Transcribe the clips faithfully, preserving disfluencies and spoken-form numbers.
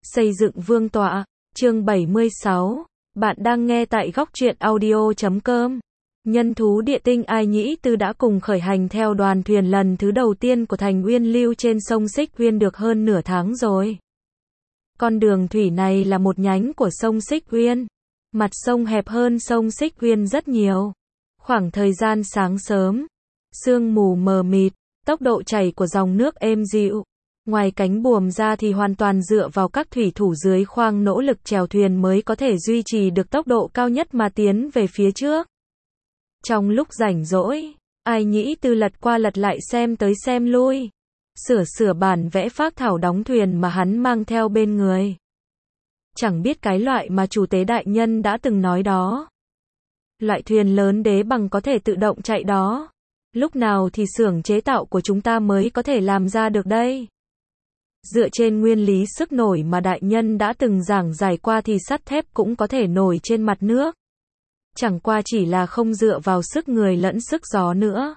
Xây dựng vương tọa, chương bảy mươi sáu. Bạn đang nghe tại góc truyện audio chấm com. Nhân thú địa tinh Ai Nhĩ Tư đã cùng khởi hành theo đoàn thuyền lần thứ đầu tiên của thành Uyên Lưu trên sông Xích Uyên được hơn nửa tháng rồi. Con đường thủy này là một nhánh của sông Xích Uyên. Mặt sông hẹp hơn sông Xích Uyên rất nhiều. Khoảng thời gian sáng sớm, sương mù mờ mịt, tốc độ chảy của dòng nước êm dịu. Ngoài cánh buồm ra thì hoàn toàn dựa vào các thủy thủ dưới khoang nỗ lực chèo thuyền mới có thể duy trì được tốc độ cao nhất mà tiến về phía trước. Trong lúc rảnh rỗi, Ai Nhĩ Tư lật qua lật lại xem tới xem lui, sửa sửa bản vẽ phác thảo đóng thuyền mà hắn mang theo bên người. Chẳng biết cái loại mà chủ tế đại nhân đã từng nói đó. Loại thuyền lớn đế bằng có thể tự động chạy đó. Lúc nào thì xưởng chế tạo của chúng ta mới có thể làm ra được đây? Dựa trên nguyên lý sức nổi mà đại nhân đã từng giảng giải qua thì sắt thép cũng có thể nổi trên mặt nước. Chẳng qua chỉ là không dựa vào sức người lẫn sức gió nữa.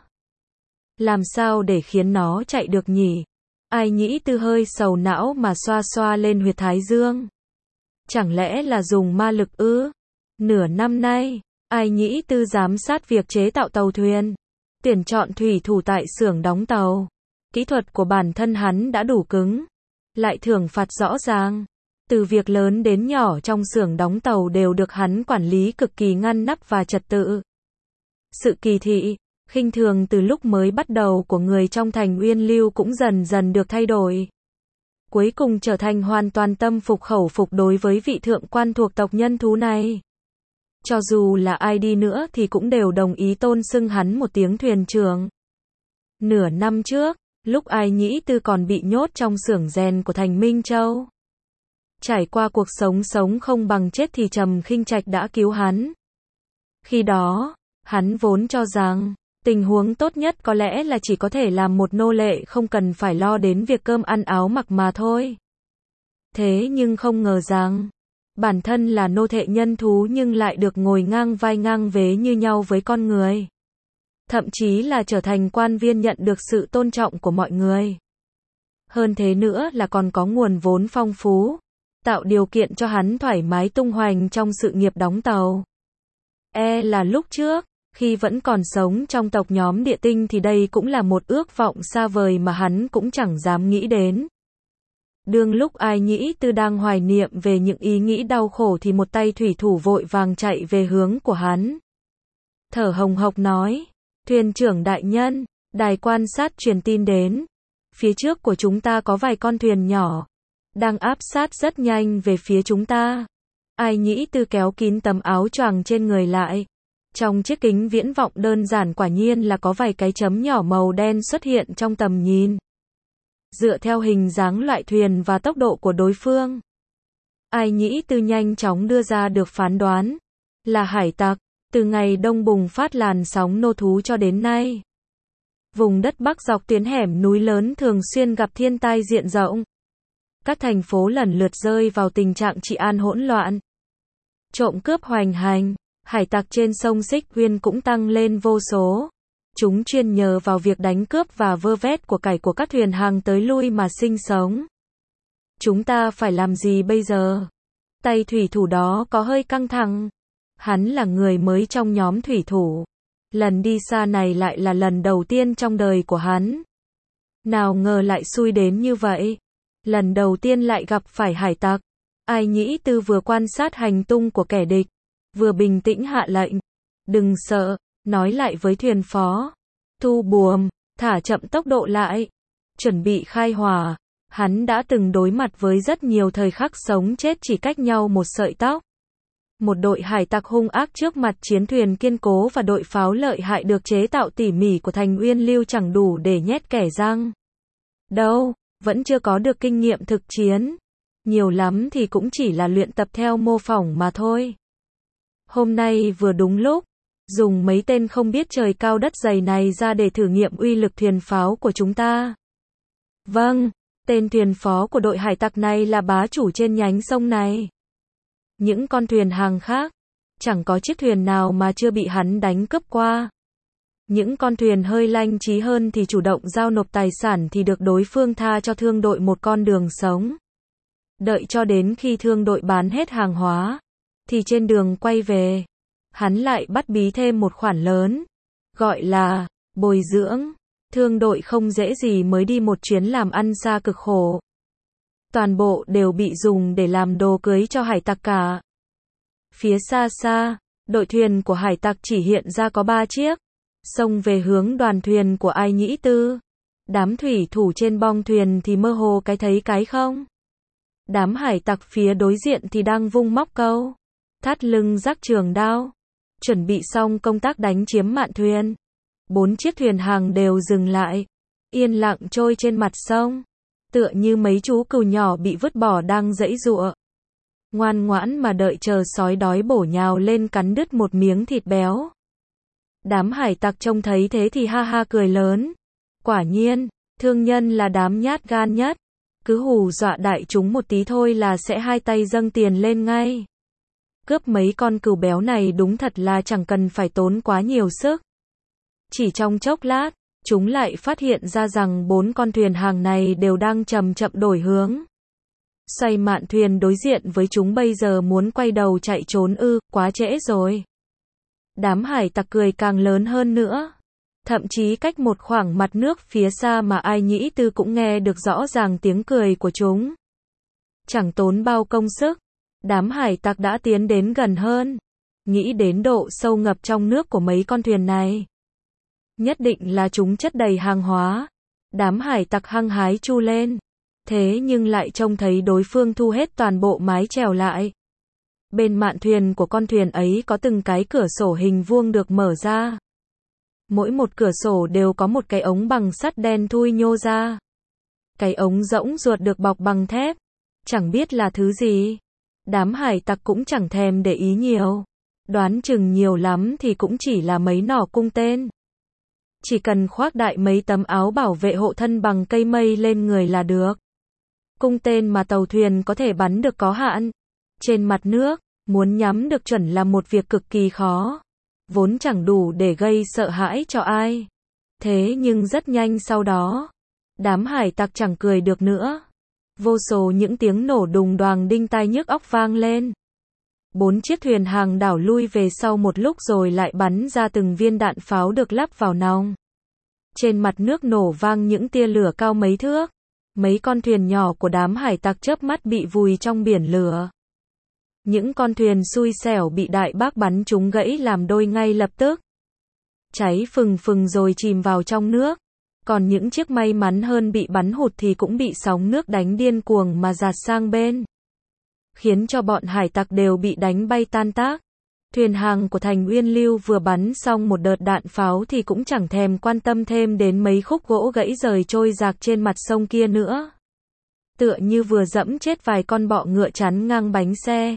Làm sao để khiến nó chạy được nhỉ? Ai Nhĩ Tư hơi sầu não mà xoa xoa lên huyệt thái dương. Chẳng lẽ là dùng ma lực ư? Nửa năm nay, Ai Nhĩ Tư giám sát việc chế tạo tàu thuyền, tuyển chọn thủy thủ tại xưởng đóng tàu. Kỹ thuật của bản thân hắn đã đủ cứng, lại thưởng phạt rõ ràng. Từ việc lớn đến nhỏ trong xưởng đóng tàu đều được hắn quản lý cực kỳ ngăn nắp và trật tự. Sự kỳ thị, khinh thường từ lúc mới bắt đầu của người trong thành Uyên Lưu cũng dần dần được thay đổi. Cuối cùng trở thành hoàn toàn tâm phục khẩu phục đối với vị thượng quan thuộc tộc nhân thú này. Cho dù là ai đi nữa thì cũng đều đồng ý tôn xưng hắn một tiếng thuyền trưởng. Nửa năm trước, lúc Ai Nhĩ Tư còn bị nhốt trong xưởng rèn của thành Minh Châu, trải qua cuộc sống sống không bằng chết thì Trầm Khinh Trạch đã cứu hắn. Khi đó, hắn vốn cho rằng, tình huống tốt nhất có lẽ là chỉ có thể làm một nô lệ không cần phải lo đến việc cơm ăn áo mặc mà thôi. Thế nhưng không ngờ rằng, bản thân là nô thệ nhân thú nhưng lại được ngồi ngang vai ngang vế như nhau với con người. Thậm chí là trở thành quan viên nhận được sự tôn trọng của mọi người. Hơn thế nữa là còn có nguồn vốn phong phú, tạo điều kiện cho hắn thoải mái tung hoành trong sự nghiệp đóng tàu. E là lúc trước, khi vẫn còn sống trong tộc nhóm địa tinh thì đây cũng là một ước vọng xa vời mà hắn cũng chẳng dám nghĩ đến. Đương lúc Ai Nhĩ Tư đang hoài niệm về những ý nghĩ đau khổ thì một tay thủy thủ vội vàng chạy về hướng của hắn. Thở hồng hộc nói, thuyền trưởng đại nhân, đài quan sát truyền tin đến. Phía trước của chúng ta có vài con thuyền nhỏ, đang áp sát rất nhanh về phía chúng ta. Ai Nhĩ Tư kéo kín tấm áo choàng trên người lại. Trong chiếc kính viễn vọng đơn giản quả nhiên là có vài cái chấm nhỏ màu đen xuất hiện trong tầm nhìn. Dựa theo hình dáng loại thuyền và tốc độ của đối phương, Ai Nhĩ Tư nhanh chóng đưa ra được phán đoán, là hải tặc. Từ ngày đông bùng phát làn sóng nô thú cho đến nay, vùng đất Bắc dọc tuyến hẻm núi lớn thường xuyên gặp thiên tai diện rộng. Các thành phố lần lượt rơi vào tình trạng trị an hỗn loạn. Trộm cướp hoành hành, hải tặc trên sông Xích Uyên cũng tăng lên vô số. Chúng chuyên nhờ vào việc đánh cướp và vơ vét của cải của các thuyền hàng tới lui mà sinh sống. Chúng ta phải làm gì bây giờ? Tay thủy thủ đó có hơi căng thẳng. Hắn là người mới trong nhóm thủy thủ. Lần đi xa này lại là lần đầu tiên trong đời của hắn. Nào ngờ lại xui đến như vậy. Lần đầu tiên lại gặp phải hải tặc. Ai Nhĩ Tư vừa quan sát hành tung của kẻ địch, vừa bình tĩnh hạ lệnh. Đừng sợ, nói lại với thuyền phó. Thu buồm, thả chậm tốc độ lại. Chuẩn bị khai hỏa. Hắn đã từng đối mặt với rất nhiều thời khắc sống chết chỉ cách nhau một sợi tóc. Một đội hải tặc hung ác trước mặt chiến thuyền kiên cố và đội pháo lợi hại được chế tạo tỉ mỉ của thành Uyên Lưu chẳng đủ để nhét kẻ răng. Đâu, vẫn chưa có được kinh nghiệm thực chiến. Nhiều lắm thì cũng chỉ là luyện tập theo mô phỏng mà thôi. Hôm nay vừa đúng lúc, dùng mấy tên không biết trời cao đất dày này ra để thử nghiệm uy lực thuyền pháo của chúng ta. Vâng, tên thuyền phó của đội hải tặc này là bá chủ trên nhánh sông này. Những con thuyền hàng khác, chẳng có chiếc thuyền nào mà chưa bị hắn đánh cướp qua. Những con thuyền hơi lanh trí hơn thì chủ động giao nộp tài sản thì được đối phương tha cho thương đội một con đường sống. Đợi cho đến khi thương đội bán hết hàng hóa, thì trên đường quay về, hắn lại bắt bí thêm một khoản lớn, gọi là bồi dưỡng. Thương đội không dễ gì mới đi một chuyến làm ăn xa cực khổ. Toàn bộ đều bị dùng để làm đồ cưới cho hải tặc cả. Phía xa xa, đội thuyền của hải tặc chỉ hiện ra có ba chiếc, xông về hướng đoàn thuyền của Ai Nhĩ Tư. Đám thủy thủ trên bong thuyền thì mơ hồ cái thấy cái không. Đám hải tặc phía đối diện thì đang vung móc câu, thắt lưng rắc trường đao, chuẩn bị xong công tác đánh chiếm mạn thuyền. Bốn chiếc thuyền hàng đều dừng lại, yên lặng trôi trên mặt sông, tựa như mấy chú cừu nhỏ bị vứt bỏ đang giãy giụa, ngoan ngoãn mà đợi chờ sói đói bổ nhào lên cắn đứt một miếng thịt béo. Đám hải tặc trông thấy thế thì ha ha cười lớn. Quả nhiên, thương nhân là đám nhát gan nhất, cứ hù dọa đại chúng một tí thôi là sẽ hai tay dâng tiền lên ngay. Cướp mấy con cừu béo này đúng thật là chẳng cần phải tốn quá nhiều sức. Chỉ trong chốc lát, chúng lại phát hiện ra rằng bốn con thuyền hàng này đều đang chậm chậm đổi hướng. Xoay mạn thuyền đối diện với chúng bây giờ muốn quay đầu chạy trốn ư, quá trễ rồi. Đám hải tặc cười càng lớn hơn nữa. Thậm chí cách một khoảng mặt nước phía xa mà Ai Nhĩ Tư cũng nghe được rõ ràng tiếng cười của chúng. Chẳng tốn bao công sức, đám hải tặc đã tiến đến gần hơn. Nghĩ đến độ sâu ngập trong nước của mấy con thuyền này, nhất định là chúng chất đầy hàng hóa. Đám hải tặc hăng hái chu lên. Thế nhưng lại trông thấy đối phương thu hết toàn bộ mái chèo lại. Bên mạn thuyền của con thuyền ấy có từng cái cửa sổ hình vuông được mở ra. Mỗi một cửa sổ đều có một cái ống bằng sắt đen thui nhô ra. Cái ống rỗng ruột được bọc bằng thép. Chẳng biết là thứ gì. Đám hải tặc cũng chẳng thèm để ý nhiều. Đoán chừng nhiều lắm thì cũng chỉ là mấy nỏ cung tên. Chỉ cần khoác đại mấy tấm áo bảo vệ hộ thân bằng cây mây lên người là được. Cung tên mà tàu thuyền có thể bắn được có hạn. Trên mặt nước, muốn nhắm được chuẩn là một việc cực kỳ khó. Vốn chẳng đủ để gây sợ hãi cho ai. Thế nhưng rất nhanh sau đó, đám hải tặc chẳng cười được nữa. Vô số những tiếng nổ đùng đoàng đinh tai nhức óc vang lên. Bốn chiếc thuyền hàng đảo lui về sau một lúc rồi lại bắn ra từng viên đạn pháo được lắp vào nòng. Trên mặt nước nổ vang những tia lửa cao mấy thước. Mấy con thuyền nhỏ của đám hải tặc chớp mắt bị vùi trong biển lửa. Những con thuyền xui xẻo bị đại bác bắn trúng gãy làm đôi ngay lập tức. Cháy phừng phừng rồi chìm vào trong nước. Còn những chiếc may mắn hơn bị bắn hụt thì cũng bị sóng nước đánh điên cuồng mà dạt sang bên. Khiến cho bọn hải tặc đều bị đánh bay tan tác. Thuyền hàng của Thành Uyên Lưu vừa bắn xong một đợt đạn pháo thì cũng chẳng thèm quan tâm thêm đến mấy khúc gỗ gãy rời trôi rạc trên mặt sông kia nữa. Tựa như vừa dẫm chết vài con bọ ngựa chắn ngang bánh xe.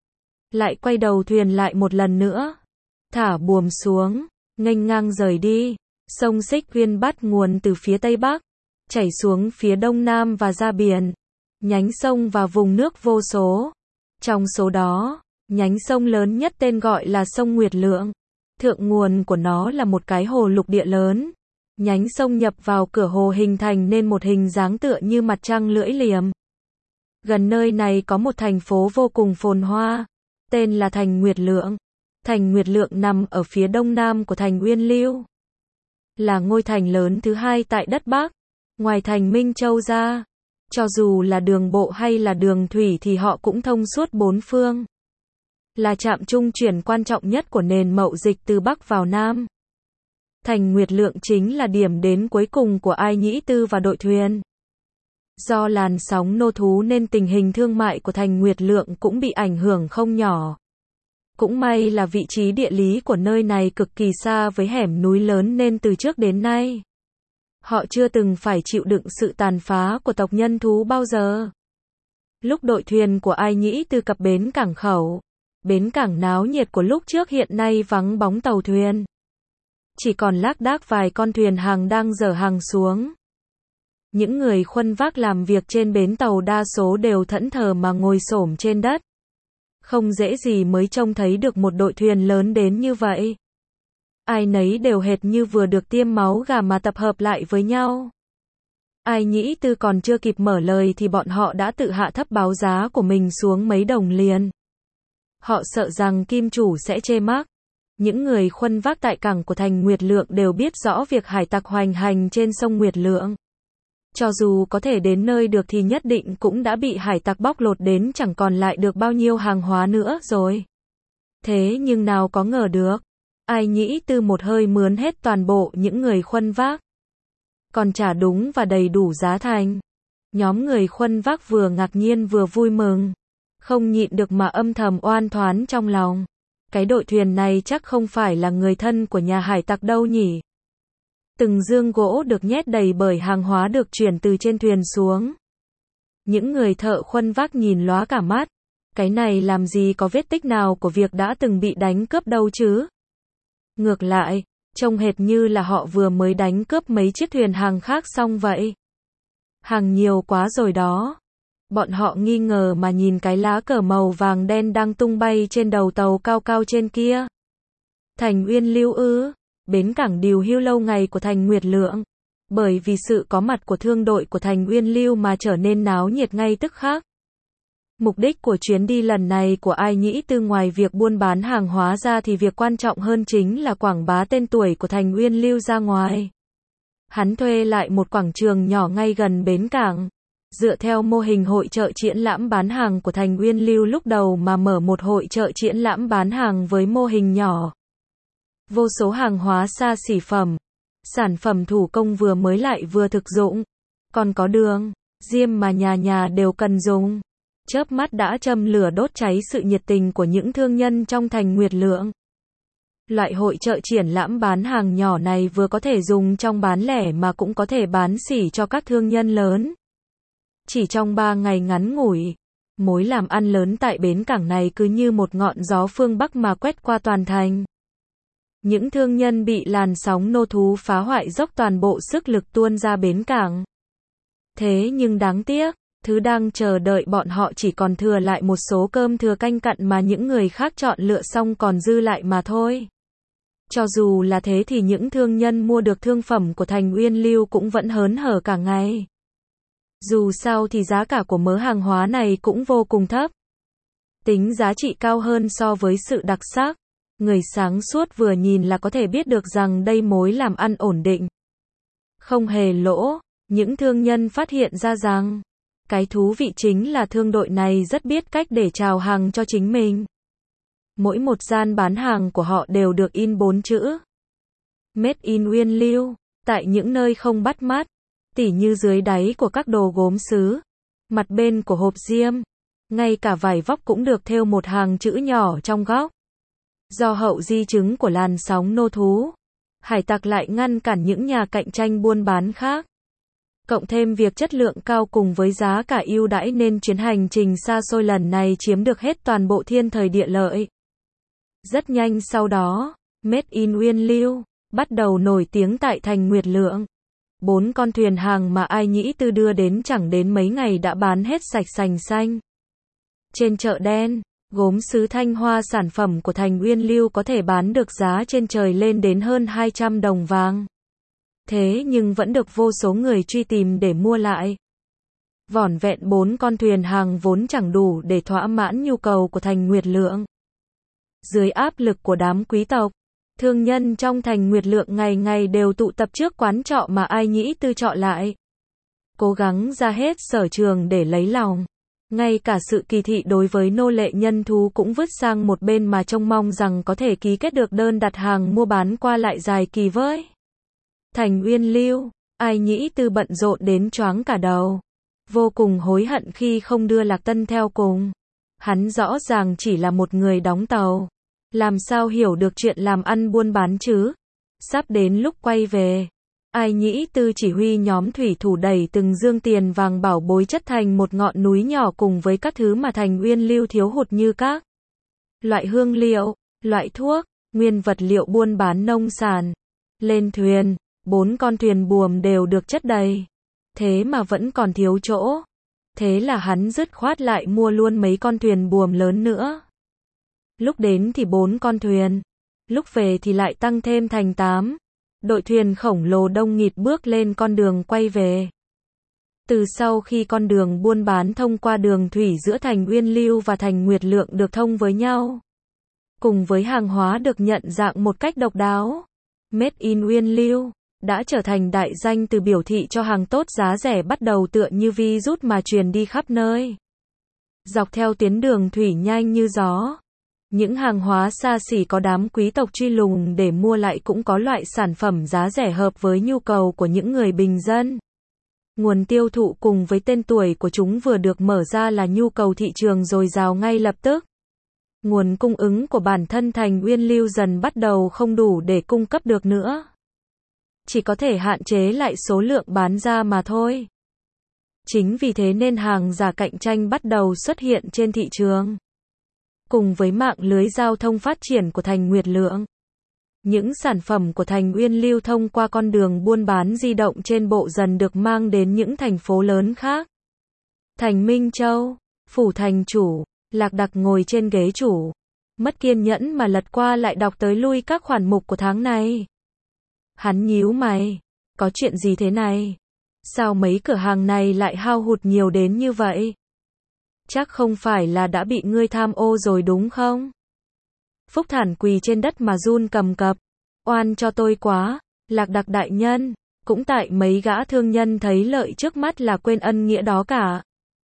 Lại quay đầu thuyền lại một lần nữa. Thả buồm xuống, nghênh ngang rời đi. Sông Xích Huyên bắt nguồn từ phía tây bắc, chảy xuống phía đông nam và ra biển. Nhánh sông và vùng nước vô số. Trong số đó, nhánh sông lớn nhất tên gọi là sông Nguyệt Lượng. Thượng nguồn của nó là một cái hồ lục địa lớn. Nhánh sông nhập vào cửa hồ hình thành nên một hình dáng tựa như mặt trăng lưỡi liềm. Gần nơi này có một thành phố vô cùng phồn hoa, tên là Thành Nguyệt Lượng. Thành Nguyệt Lượng nằm ở phía đông nam của Thành Uyên Lưu. Là ngôi thành lớn thứ hai tại đất Bắc, ngoài thành Minh Châu ra. Cho dù là đường bộ hay là đường thủy thì họ cũng thông suốt bốn phương. Là trạm trung chuyển quan trọng nhất của nền mậu dịch từ Bắc vào Nam. Thành Nguyệt Lượng chính là điểm đến cuối cùng của Ai Nhĩ Tư và đội thuyền. Do làn sóng nô thú nên tình hình thương mại của Thành Nguyệt Lượng cũng bị ảnh hưởng không nhỏ. Cũng may là vị trí địa lý của nơi này cực kỳ xa với hẻm núi lớn nên từ trước đến nay, họ chưa từng phải chịu đựng sự tàn phá của tộc nhân thú bao giờ. Lúc đội thuyền của Ai Nhĩ Tư cập bến cảng khẩu, bến cảng náo nhiệt của lúc trước hiện nay vắng bóng tàu thuyền. Chỉ còn lác đác vài con thuyền hàng đang dở hàng xuống. Những người khuân vác làm việc trên bến tàu đa số đều thẫn thờ mà ngồi xổm trên đất. Không dễ gì mới trông thấy được một đội thuyền lớn đến như vậy. Ai nấy đều hệt như vừa được tiêm máu gà mà tập hợp lại với nhau. Ai Nhĩ Tư còn chưa kịp mở lời thì bọn họ đã tự hạ thấp báo giá của mình xuống mấy đồng liền. Họ sợ rằng kim chủ sẽ chê mác. Những người khuân vác tại cảng của thành Nguyệt Lượng đều biết rõ việc hải tặc hoành hành trên sông Nguyệt Lượng. Cho dù có thể đến nơi được thì nhất định cũng đã bị hải tặc bóc lột đến chẳng còn lại được bao nhiêu hàng hóa nữa rồi. Thế nhưng nào có ngờ được, Ai Nhĩ Tư một hơi mướn hết toàn bộ những người khuân vác. Còn trả đúng và đầy đủ giá thành. Nhóm người khuân vác vừa ngạc nhiên vừa vui mừng. Không nhịn được mà âm thầm oan thoán trong lòng. Cái đội thuyền này chắc không phải là người thân của nhà hải tặc đâu nhỉ. Từng dương gỗ được nhét đầy bởi hàng hóa được chuyển từ trên thuyền xuống. Những người thợ khuân vác nhìn lóa cả mắt. Cái này làm gì có vết tích nào của việc đã từng bị đánh cướp đâu chứ. Ngược lại, trông hệt như là họ vừa mới đánh cướp mấy chiếc thuyền hàng khác xong vậy. Hàng nhiều quá rồi đó. Bọn họ nghi ngờ mà nhìn cái lá cờ màu vàng đen đang tung bay trên đầu tàu cao cao trên kia. Thành Uyên Lưu ư? Bến cảng điều hưu lâu ngày của thành Nguyệt Lượng. Bởi vì sự có mặt của thương đội của thành Uyên Lưu mà trở nên náo nhiệt ngay tức khắc. Mục đích của chuyến đi lần này của Ai Nhĩ Tư ngoài việc buôn bán hàng hóa ra thì việc quan trọng hơn chính là quảng bá tên tuổi của thành Uyên Lưu ra ngoài. Hắn thuê lại một quảng trường nhỏ ngay gần bến cảng. Dựa theo mô hình hội chợ triển lãm bán hàng của thành Uyên Lưu lúc đầu mà mở một hội chợ triển lãm bán hàng với mô hình nhỏ. Vô số hàng hóa xa xỉ phẩm, sản phẩm thủ công vừa mới lại vừa thực dụng, còn có đường, diêm mà nhà nhà đều cần dùng. Chớp mắt đã châm lửa đốt cháy sự nhiệt tình của những thương nhân trong thành Nguyệt Lượng. Loại hội chợ triển lãm bán hàng nhỏ này vừa có thể dùng trong bán lẻ mà cũng có thể bán xỉ cho các thương nhân lớn. Chỉ trong ba ngày ngắn ngủi, mối làm ăn lớn tại bến cảng này cứ như một ngọn gió phương Bắc mà quét qua toàn thành. Những thương nhân bị làn sóng nô thú phá hoại dốc toàn bộ sức lực tuôn ra bến cảng. Thế nhưng đáng tiếc, thứ đang chờ đợi bọn họ chỉ còn thừa lại một số cơm thừa canh cặn mà những người khác chọn lựa xong còn dư lại mà thôi. Cho dù là thế thì những thương nhân mua được thương phẩm của thành Uyên Lưu cũng vẫn hớn hở cả ngày. Dù sao thì giá cả của mớ hàng hóa này cũng vô cùng thấp. Tính giá trị cao hơn so với sự đặc sắc. Người sáng suốt vừa nhìn là có thể biết được rằng đây mối làm ăn ổn định. Không hề lỗ, những thương nhân phát hiện ra rằng, cái thú vị chính là thương đội này rất biết cách để chào hàng cho chính mình. Mỗi một gian bán hàng của họ đều được in bốn chữ Made in Uyên Lưu, tại những nơi không bắt mắt, tỉ như dưới đáy của các đồ gốm sứ, mặt bên của hộp diêm, ngay cả vải vóc cũng được thêu một hàng chữ nhỏ trong góc. Do hậu di chứng của làn sóng nô thú, hải tặc lại ngăn cản những nhà cạnh tranh buôn bán khác. Cộng thêm việc chất lượng cao cùng với giá cả ưu đãi nên chuyến hành trình xa xôi lần này chiếm được hết toàn bộ thiên thời địa lợi. Rất nhanh sau đó, Made in Uyên Lưu bắt đầu nổi tiếng tại thành Nguyệt Lượng. Bốn con thuyền hàng mà Ai Nhĩ Tư đưa đến chẳng đến mấy ngày đã bán hết sạch sành xanh. Trên chợ đen, gốm sứ Thanh Hoa sản phẩm của thành Uyên Lưu có thể bán được giá trên trời lên đến hơn hai trăm đồng vàng. Thế nhưng vẫn được vô số người truy tìm để mua lại. Vỏn vẹn bốn con thuyền hàng vốn chẳng đủ để thỏa mãn nhu cầu của thành Nguyệt Lượng. Dưới áp lực của đám quý tộc, thương nhân trong thành Nguyệt Lượng ngày ngày đều tụ tập trước quán trọ mà Ai Nhĩ Tư chọn lại. Cố gắng ra hết sở trường để lấy lòng. Ngay cả sự kỳ thị đối với nô lệ nhân thú cũng vứt sang một bên mà trông mong rằng có thể ký kết được đơn đặt hàng mua bán qua lại dài kỳ với thành Uyên Lưu. Ai Nhĩ Tư bận rộn đến choáng cả đầu. Vô cùng hối hận khi không đưa Lạc Tân theo cùng. Hắn rõ ràng chỉ là một người đóng tàu. Làm sao hiểu được chuyện làm ăn buôn bán chứ? Sắp đến lúc quay về, Ai Nhĩ Tư chỉ huy nhóm thủy thủ đẩy từng dương tiền vàng bảo bối chất thành một ngọn núi nhỏ cùng với các thứ mà thành Uyên Lưu thiếu hụt như các loại hương liệu, loại thuốc, nguyên vật liệu buôn bán nông sản. Lên thuyền, bốn con thuyền buồm đều được chất đầy. Thế mà vẫn còn thiếu chỗ. Thế là hắn dứt khoát lại mua luôn mấy con thuyền buồm lớn nữa. Lúc đến thì bốn con thuyền, lúc về thì lại tăng thêm thành tám. Đội thuyền khổng lồ đông nghịt bước lên con đường quay về. Từ sau khi con đường buôn bán thông qua đường thủy giữa thành Uyên Lưu và thành Nguyệt Lượng được thông với nhau, cùng với hàng hóa được nhận dạng một cách độc đáo, Made in Uyên Lưu đã trở thành đại danh từ biểu thị cho hàng tốt giá rẻ bắt đầu tựa như virus mà truyền đi khắp nơi. Dọc theo tuyến đường thủy nhanh như gió, những hàng hóa xa xỉ có đám quý tộc truy lùng để mua lại cũng có loại sản phẩm giá rẻ hợp với nhu cầu của những người bình dân. Nguồn tiêu thụ cùng với tên tuổi của chúng vừa được mở ra là nhu cầu thị trường dồi dào ngay lập tức. Nguồn cung ứng của bản thân thành Uyên Lưu dần bắt đầu không đủ để cung cấp được nữa. Chỉ có thể hạn chế lại số lượng bán ra mà thôi. Chính vì thế nên hàng giả cạnh tranh bắt đầu xuất hiện trên thị trường. Cùng với mạng lưới giao thông phát triển của thành Nguyệt Lượng, những sản phẩm của thành Uyên Lưu thông qua con đường buôn bán di động trên bộ dần được mang đến những thành phố lớn khác. Thành Minh Châu, phủ thành chủ, Lạc Đặc ngồi trên ghế chủ, mất kiên nhẫn mà lật qua lại đọc tới lui các khoản mục của tháng này. Hắn nhíu mày, có chuyện gì thế này? Sao mấy cửa hàng này lại hao hụt nhiều đến như vậy? Chắc không phải là đã bị ngươi tham ô rồi đúng không? Phúc Thản quỳ trên đất mà run cầm cập. Oan cho tôi quá, Lạc Đặc đại nhân, cũng tại mấy gã thương nhân thấy lợi trước mắt là quên ân nghĩa đó cả.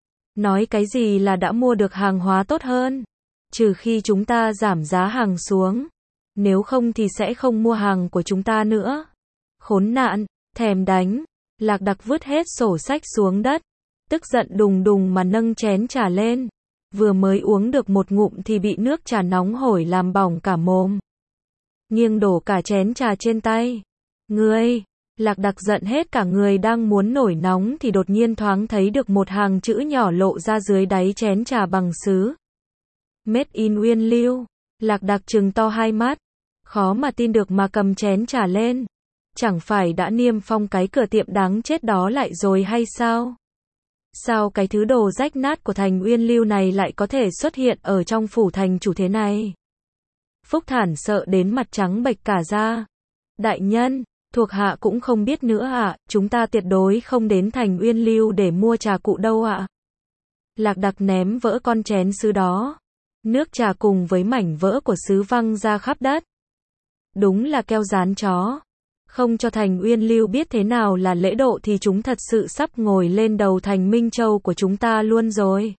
Nói cái gì là đã mua được hàng hóa tốt hơn, trừ khi chúng ta giảm giá hàng xuống, nếu không thì sẽ không mua hàng của chúng ta nữa. Khốn nạn, thèm đánh. Lạc Đặc vứt hết sổ sách xuống đất, tức giận đùng đùng mà nâng chén trà lên. Vừa mới uống được một ngụm thì bị nước trà nóng hổi làm bỏng cả mồm. Nghiêng đổ cả chén trà trên tay. Ngươi, Lạc Đặc giận hết cả người đang muốn nổi nóng thì đột nhiên thoáng thấy được một hàng chữ nhỏ lộ ra dưới đáy chén trà bằng sứ. Made in Uyên Lưu. Lạc Đặc trừng to hai mắt, khó mà tin được mà cầm chén trà lên. Chẳng phải đã niêm phong cái cửa tiệm đáng chết đó lại rồi hay sao? Sao cái thứ đồ rách nát của thành Uyên Lưu này lại có thể xuất hiện ở trong phủ thành chủ thế này? Phúc Thản sợ đến mặt trắng bệch cả da. Đại nhân, thuộc hạ cũng không biết nữa ạ, à, chúng ta tuyệt đối không đến thành Uyên Lưu để mua trà cụ đâu ạ. À. Lạc Đặc ném vỡ con chén sứ đó. Nước trà cùng với mảnh vỡ của sứ văng ra khắp đất. Đúng là keo dán chó. Không cho thành Uyên Lưu biết thế nào là lễ độ thì chúng thật sự sắp ngồi lên đầu thành Minh Châu của chúng ta luôn rồi.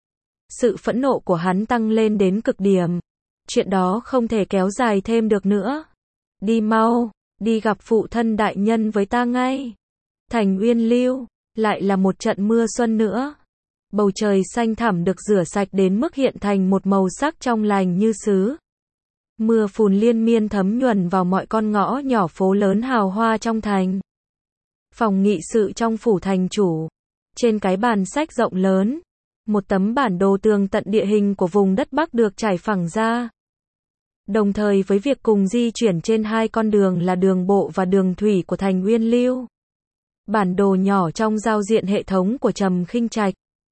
Sự phẫn nộ của hắn tăng lên đến cực điểm. Chuyện đó không thể kéo dài thêm được nữa. Đi mau, đi gặp phụ thân đại nhân với ta ngay. Thành Uyên Lưu, lại là một trận mưa xuân nữa. Bầu trời xanh thẳm được rửa sạch đến mức hiện thành một màu sắc trong lành như sứ. Mưa phùn liên miên thấm nhuần vào mọi con ngõ nhỏ phố lớn hào hoa trong thành. Phòng nghị sự trong phủ thành chủ. Trên cái bàn sách rộng lớn, một tấm bản đồ tường tận địa hình của vùng đất Bắc được trải phẳng ra. Đồng thời với việc cùng di chuyển trên hai con đường là đường bộ và đường thủy của thành Uyên Lưu. Bản đồ nhỏ trong giao diện hệ thống của Trầm Khinh Trạch.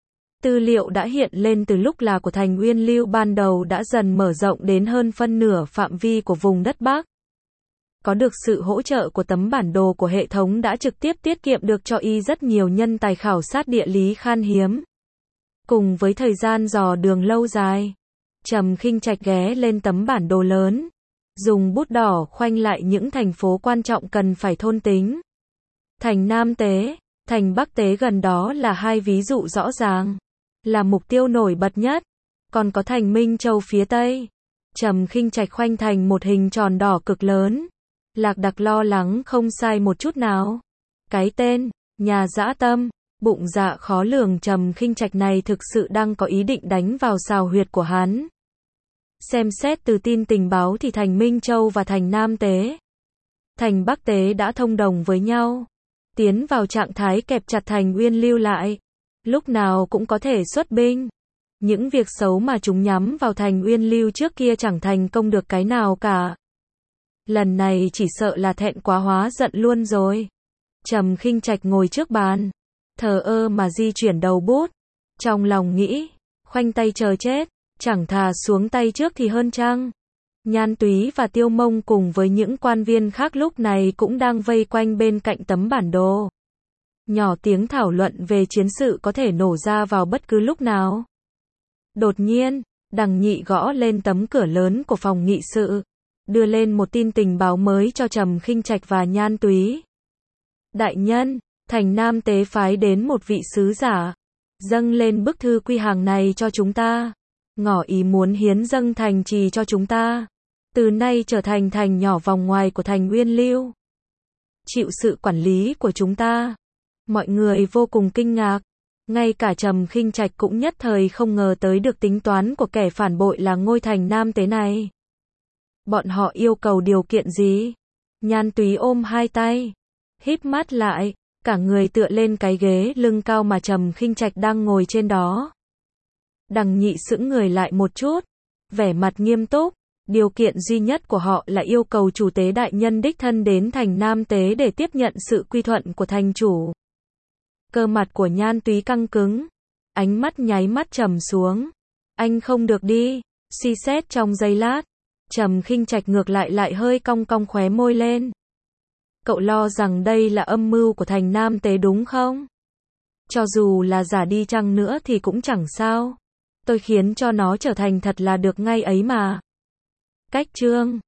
Tư liệu đã hiện lên từ lúc là của thành Uyên Lưu ban đầu đã dần mở rộng đến hơn phân nửa phạm vi của vùng đất Bắc. Có được sự hỗ trợ của tấm bản đồ của hệ thống đã trực tiếp tiết kiệm được cho y rất nhiều nhân tài khảo sát địa lý khan hiếm. Cùng với thời gian dò đường lâu dài, Trầm Khinh Trạch ghé lên tấm bản đồ lớn, dùng bút đỏ khoanh lại những thành phố quan trọng cần phải thôn tính. Thành Nam Tế, thành Bắc Tế gần đó là hai ví dụ rõ ràng, là mục tiêu nổi bật nhất. Còn có thành Minh Châu phía Tây. Trầm Khinh Trạch khoanh thành một hình tròn đỏ cực lớn. Lạc Đặc lo lắng không sai một chút nào. Cái tên, nhà dã tâm, bụng dạ khó lường Trầm Khinh Trạch này thực sự đang có ý định đánh vào xào huyệt của hắn. Xem xét từ tin tình báo thì thành Minh Châu và thành Nam Tế, thành Bắc Tế đã thông đồng với nhau, tiến vào trạng thái kẹp chặt thành Uyên Lưu lại, lúc nào cũng có thể xuất binh. Những việc xấu mà chúng nhắm vào thành Uyên Lưu trước kia chẳng thành công được cái nào cả. Lần này chỉ sợ là thẹn quá hóa giận luôn rồi. Trầm Khinh Trạch ngồi trước bàn, thờ ơ mà di chuyển đầu bút, trong lòng nghĩ, khoanh tay chờ chết, chẳng thà xuống tay trước thì hơn chăng. Nhan Túy và Tiêu Mông cùng với những quan viên khác lúc này cũng đang vây quanh bên cạnh tấm bản đồ. Nhỏ tiếng thảo luận về chiến sự có thể nổ ra vào bất cứ lúc nào. Đột nhiên, Đằng Nhị gõ lên tấm cửa lớn của phòng nghị sự, đưa lên một tin tình báo mới cho Trầm Khinh Trạch và Nhan Túy. Đại nhân, thành Nam Tế phái đến một vị sứ giả, dâng lên bức thư quy hàng này cho chúng ta, ngỏ ý muốn hiến dâng thành trì cho chúng ta, từ nay trở thành thành nhỏ vòng ngoài của thành Uyên Lưu, chịu sự quản lý của chúng ta. Mọi người vô cùng kinh ngạc, ngay cả Trầm Khinh Trạch cũng nhất thời không ngờ tới được tính toán của kẻ phản bội là ngôi thành Nam Tế này. Bọn họ yêu cầu điều kiện gì? Nhan Túy ôm hai tay, híp mắt lại, cả người tựa lên cái ghế lưng cao mà Trầm Khinh Trạch đang ngồi trên đó. Đằng Nhị sững người lại một chút, vẻ mặt nghiêm túc, điều kiện duy nhất của họ là yêu cầu chủ tế đại nhân đích thân đến thành Nam Tế để tiếp nhận sự quy thuận của thành chủ. Cơ mặt của Nhan Túy căng cứng, ánh mắt nháy mắt trầm xuống. Anh không được đi. Suy xét trong giây lát, Trầm Khinh Trạch ngược lại lại hơi cong cong khóe môi lên. Cậu lo rằng đây là âm mưu của thành Nam Tế đúng không? Cho dù là giả đi chăng nữa thì cũng chẳng sao. Tôi khiến cho nó trở thành thật là được ngay ấy mà. Cách chương